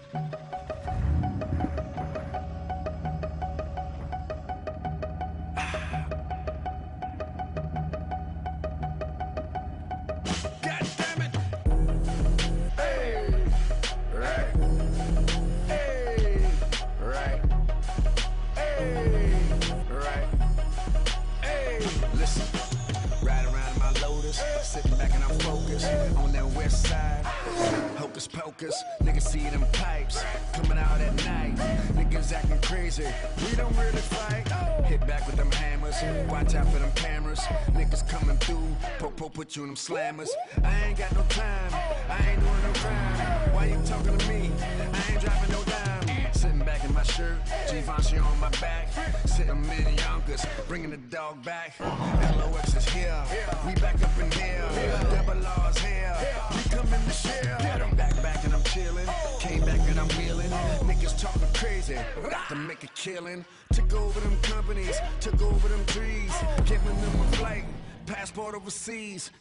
Sitting back and I'm focused on that west side. Hocus pocus, niggas see them pipes coming out at night. Niggas acting crazy, we don't really fight. Hit back with them hammers, watch out for them cameras. Niggas coming through, po put you in them slammers. I ain't got no time, I ain't doing no crime. Why you talking to me? I ain't dropping no dime. Sitting back in my shirt, Givenchy on my back. Sitting in Yonkers, bringing the dog back. LOX is here, we back up in here. Double R's here, we coming to share. I'm back and I'm chilling. Came back and I'm wheeling. Niggas talking crazy, got to make a killing. Took over them companies, took over them trees. Giving them a flight, passport overseas.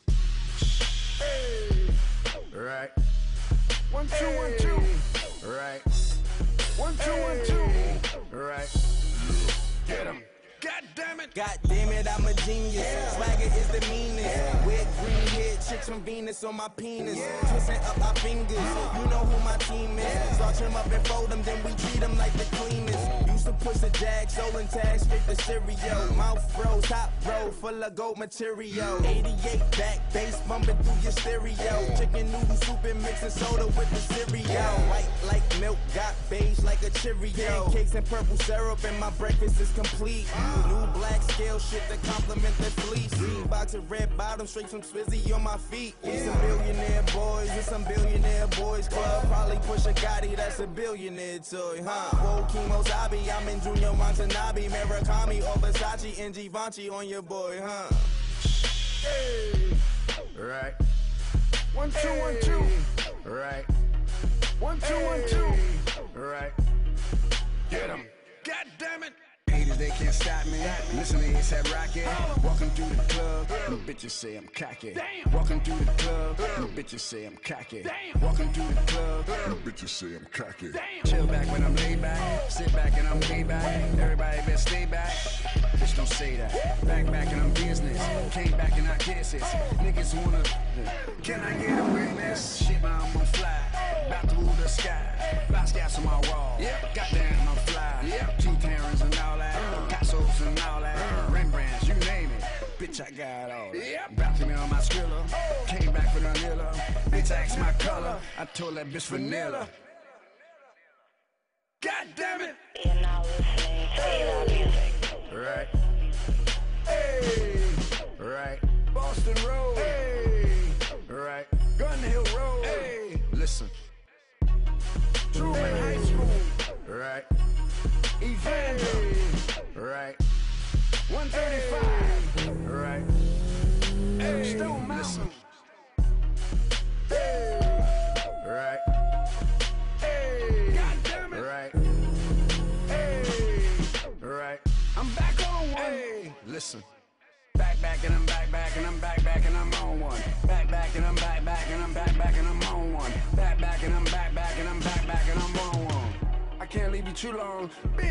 Hey, right. 1 2 1 2. Right. 1 2 1 2. Right. Get 'em. God damn it! God damn it, I'm a genius. Swagger is the meanest. With green head chicks from Venus on my penis. Twisting up our fingers. You know who my team is. Start them up and fold them, then we treat them like the cleanest. Used to push the jag, stolen tag, straight to stereo. Mouth froze, top row, full of gold material. 88 back, bass bumping through your stereo. Chicken noodle soup and mixing soda with the cereal. White like milk, got beige like a Cheerio. Pancakes and purple syrup, and my breakfast is complete. New black scale shit that compliment the fleece. Green box of red bottom, straight from Swizzy on my feet. We some billionaire boys with some billionaire boys club. Probably push a Gotti, that's a billionaire toy, huh? Whoa, Chemo's hobby, I'm in Junior Watanabe, Murakami, or Versace, and Givenchy on your boy, huh? Hey, right. 1 2 1 2. Right. 1 2 1 2. Right. Get 'em. God damn it! Haters, they can't stop me. Listen to ASAP Rocky. Walking through the club, and the bitches say I'm cocky. Walking through the club, and the bitches say I'm cocky. Walking through the club, and the bitches say I'm cocky. Chill back when I'm laid back. Sit back and I'm way back. Everybody better stay back. Bitch, don't say that. Back and I'm business. Came back and I kisses. Niggas wanna. Can I get a witness? Shit, man, I'm on fly. About to rule the sky. Box gas on my wall. Goddamn, I'm fly. G-Terrans and all that. Picassos and all that. Rembrandts, you name it. Bitch, I got all that. Back to me on my Skrilla. Came back with Anilla. Bitch, asked my color. I told that bitch vanilla. God damn it! You're now listening to A-Lab Music. Right. Hey. Right. Boston Road. Hey. Right. Gun Hill Road. Hey. Listen. Truman High School. Right. Evander. Right. 135. Right. Hey. Stone Mountain. Hey. Right. Hey. God damn it. Right. Hey. Right. I'm back on one. Hey. Listen. Back and I'm back and I'm back and I'm on one. Back and I'm back and I'm back and I'm on one. Back and I'm back and I'm back and I'm on one. I can't leave you too long.